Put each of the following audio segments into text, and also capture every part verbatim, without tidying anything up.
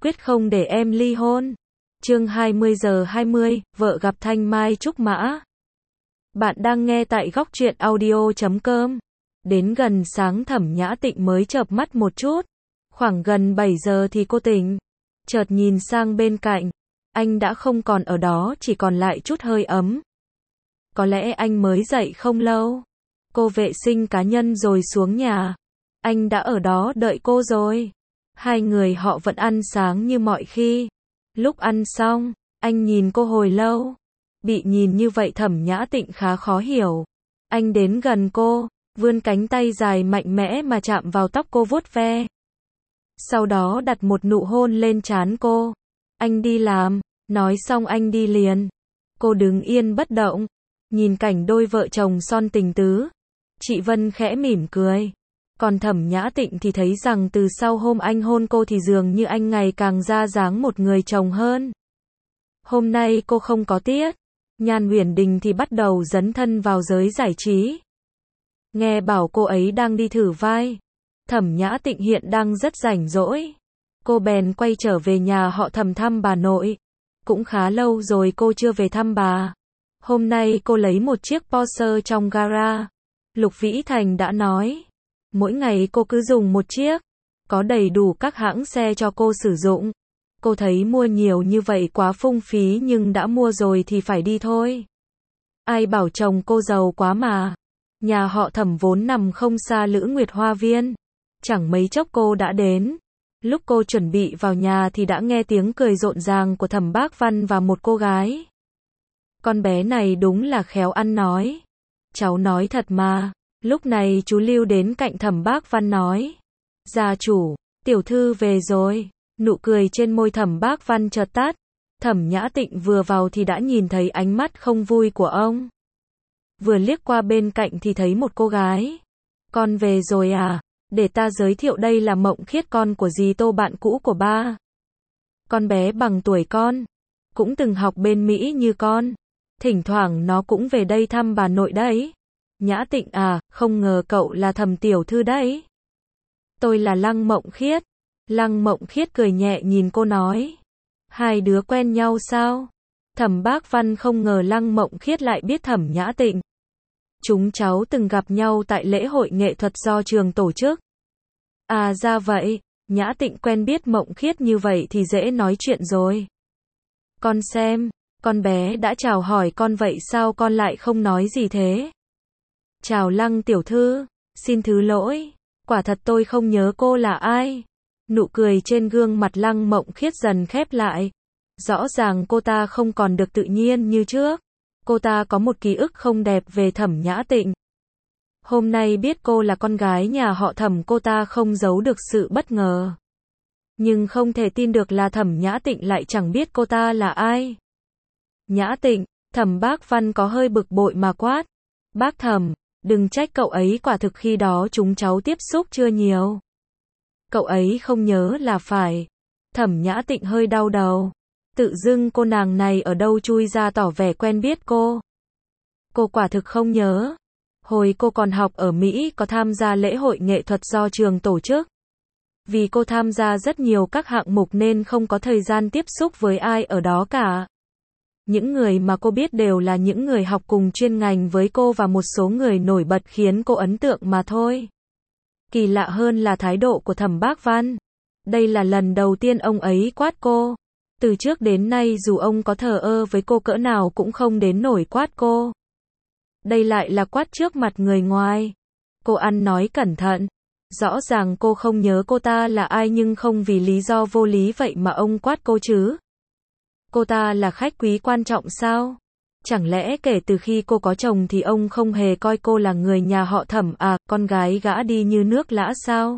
quyết không để em ly hôn. Chương hai mươi giờ hai mươi, vợ gặp thanh mai trúc mã. Bạn đang nghe tại góc truyện audio chấm com. Đến gần sáng Thẩm Nhã Tịnh mới chợp mắt một chút. Khoảng gần bảy giờ thì cô tỉnh. Chợt nhìn sang bên cạnh. Anh đã không còn ở đó, chỉ còn lại chút hơi ấm. Có lẽ anh mới dậy không lâu. Cô vệ sinh cá nhân rồi xuống nhà. Anh đã ở đó đợi cô rồi. Hai người họ vẫn ăn sáng như mọi khi. Lúc ăn xong, anh nhìn cô hồi lâu. Bị nhìn như vậy Thẩm Nhã Tịnh khá khó hiểu. Anh đến gần cô, vươn cánh tay dài mạnh mẽ mà chạm vào tóc cô vuốt ve. Sau đó đặt một nụ hôn lên trán cô. Anh đi làm, nói xong anh đi liền. Cô đứng yên bất động, nhìn cảnh đôi vợ chồng son tình tứ. Chị Vân khẽ mỉm cười. Còn Thẩm Nhã Tịnh thì thấy rằng từ sau hôm anh hôn cô thì dường như anh ngày càng ra dáng một người chồng hơn. Hôm nay cô không có tiết. Nhan Uyển Đình thì bắt đầu dấn thân vào giới giải trí. Nghe bảo cô ấy đang đi thử vai. Thẩm Nhã Tịnh hiện đang rất rảnh rỗi. Cô bèn quay trở về nhà họ Thẩm thăm bà nội. Cũng khá lâu rồi cô chưa về thăm bà. Hôm nay cô lấy một chiếc Porsche trong gara. Lục Vĩ Thành đã nói. Mỗi ngày cô cứ dùng một chiếc. Có đầy đủ các hãng xe cho cô sử dụng. Cô thấy mua nhiều như vậy quá phung phí nhưng đã mua rồi thì phải đi thôi. Ai bảo chồng cô giàu quá mà. Nhà họ Thẩm vốn nằm không xa Lữ Nguyệt Hoa Viên. Chẳng mấy chốc cô đã đến. Lúc cô chuẩn bị vào nhà thì đã nghe tiếng cười rộn ràng của Thẩm Bác Văn và một cô gái. Con bé này đúng là khéo ăn nói. Cháu nói thật mà. Lúc này chú Lưu đến cạnh Thẩm Bác Văn nói. Gia chủ, tiểu thư về rồi. Nụ cười trên môi Thẩm Bác Văn chợt tắt. Thẩm Nhã Tịnh vừa vào thì đã nhìn thấy ánh mắt không vui của ông. Vừa liếc qua bên cạnh thì thấy một cô gái. Con về rồi à? Để ta giới thiệu, đây là Mộng Khiết, con của dì Tô, bạn cũ của ba. Con bé bằng tuổi con. Cũng từng học bên Mỹ như con. Thỉnh thoảng nó cũng về đây thăm bà nội đấy. Nhã Tịnh à, không ngờ cậu là Thẩm tiểu thư đấy. Tôi là Lăng Mộng Khiết. Lăng Mộng Khiết cười nhẹ nhìn cô nói. Hai đứa quen nhau sao? Thẩm Bác Văn không ngờ Lăng Mộng Khiết lại biết Thẩm Nhã Tịnh. Chúng cháu từng gặp nhau tại lễ hội nghệ thuật do trường tổ chức. À ra vậy, Nhã Tịnh quen biết Mộng Khiết như vậy thì dễ nói chuyện rồi. Con xem, con bé đã chào hỏi con vậy sao con lại không nói gì thế? Chào Lăng tiểu thư, xin thứ lỗi, quả thật tôi không nhớ cô là ai. Nụ cười trên gương mặt Lăng Mộng Khiết dần khép lại. Rõ ràng cô ta không còn được tự nhiên như trước. Cô ta có một ký ức không đẹp về Thẩm Nhã Tịnh. Hôm nay biết cô là con gái nhà họ Thẩm, cô ta không giấu được sự bất ngờ. Nhưng không thể tin được là Thẩm Nhã Tịnh lại chẳng biết cô ta là ai. Nhã Tịnh, Thẩm Bác Văn có hơi bực bội mà quát. Bác Thẩm, đừng trách cậu ấy, quả thực khi đó chúng cháu tiếp xúc chưa nhiều. Cậu ấy không nhớ là phải. Thẩm Nhã Tịnh hơi đau đầu. Tự dưng cô nàng này ở đâu chui ra tỏ vẻ quen biết cô. Cô quả thực không nhớ. Hồi cô còn học ở Mỹ có tham gia lễ hội nghệ thuật do trường tổ chức. Vì cô tham gia rất nhiều các hạng mục nên không có thời gian tiếp xúc với ai ở đó cả. Những người mà cô biết đều là những người học cùng chuyên ngành với cô và một số người nổi bật khiến cô ấn tượng mà thôi. Kỳ lạ hơn là thái độ của Thẩm Bác Văn. Đây là lần đầu tiên ông ấy quát cô. Từ trước đến nay dù ông có thờ ơ với cô cỡ nào cũng không đến nổi quát cô. Đây lại là quát trước mặt người ngoài. Cô ăn nói cẩn thận. Rõ ràng cô không nhớ cô ta là ai nhưng không vì lý do vô lý vậy mà ông quát cô chứ. Cô ta là khách quý quan trọng sao? Chẳng lẽ kể từ khi cô có chồng thì ông không hề coi cô là người nhà họ Thẩm à, con gái gã đi như nước lã sao?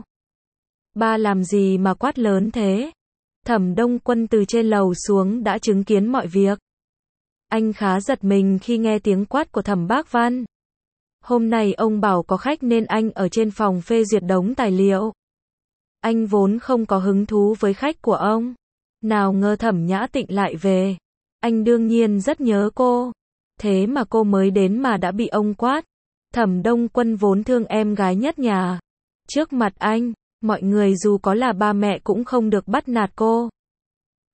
Ba làm gì mà quát lớn thế? Thẩm Đông Quân từ trên lầu xuống đã chứng kiến mọi việc. Anh khá giật mình khi nghe tiếng quát của Thẩm Bác Văn. Hôm nay ông bảo có khách nên anh ở trên phòng phê duyệt đống tài liệu. Anh vốn không có hứng thú với khách của ông. Nào ngờ Thẩm Nhã Tịnh lại về. Anh đương nhiên rất nhớ cô. Thế mà cô mới đến mà đã bị ông quát. Thẩm Đông Quân vốn thương em gái nhất nhà. Trước mặt anh, mọi người dù có là ba mẹ cũng không được bắt nạt cô.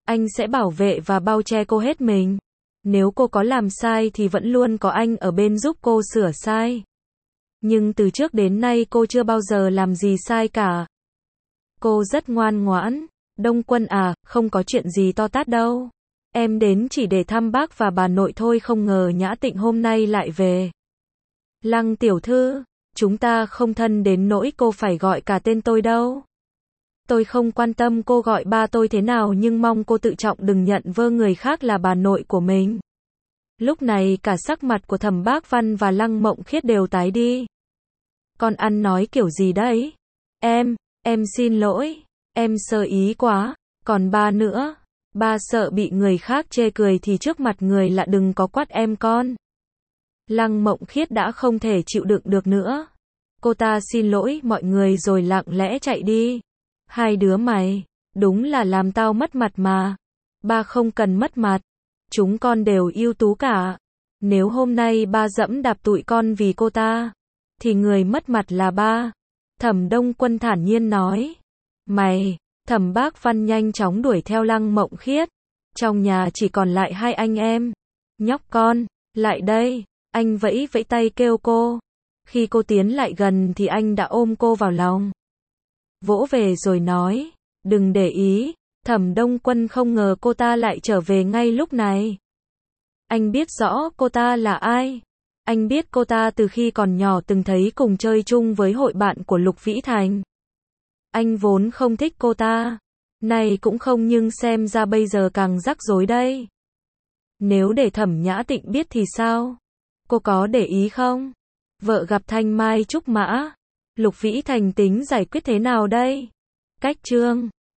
Anh sẽ bảo vệ và bao che cô hết mình. Nếu cô có làm sai thì vẫn luôn có anh ở bên giúp cô sửa sai. Nhưng từ trước đến nay cô chưa bao giờ làm gì sai cả. Cô rất ngoan ngoãn. Đông Quân à, không có chuyện gì to tát đâu. Em đến chỉ để thăm bác và bà nội thôi, không ngờ Nhã Tịnh hôm nay lại về. Lăng tiểu thư, chúng ta không thân đến nỗi cô phải gọi cả tên tôi đâu. Tôi không quan tâm cô gọi ba tôi thế nào, nhưng mong cô tự trọng đừng nhận vơ người khác là bà nội của mình. Lúc này cả sắc mặt của Thẩm Bác Văn và Lăng Mộng Khiết đều tái đi. Con ăn nói kiểu gì đấy? Em, em xin lỗi, em sơ ý quá, còn ba nữa, ba sợ bị người khác chê cười thì trước mặt người lạ đừng có quát em con. Lăng Mộng Khiết đã không thể chịu đựng được nữa. Cô ta xin lỗi mọi người rồi lặng lẽ chạy đi. Hai đứa mày, đúng là làm tao mất mặt mà. Ba không cần mất mặt, chúng con đều ưu tú cả. Nếu hôm nay ba dẫm đạp tụi con vì cô ta, thì người mất mặt là ba. Thẩm Đông Quân thản nhiên nói. Mày, Thẩm Bác Văn nhanh chóng đuổi theo Lăng Mộng Khiết. Trong nhà chỉ còn lại hai anh em. Nhóc con, lại đây, anh vẫy vẫy tay kêu cô. Khi cô tiến lại gần thì anh đã ôm cô vào lòng. Vỗ về rồi nói, đừng để ý. Thẩm Đông Quân không ngờ cô ta lại trở về ngay lúc này. Anh biết rõ cô ta là ai. Anh biết cô ta từ khi còn nhỏ từng thấy cùng chơi chung với hội bạn của Lục Vĩ Thành. Anh vốn không thích cô ta. Này cũng không, nhưng xem ra bây giờ càng rắc rối đây. Nếu để Thẩm Nhã Tịnh biết thì sao? Cô có để ý không? Vợ gặp thanh mai trúc mã. Lục Vĩ Thành tính giải quyết thế nào đây? Cách chương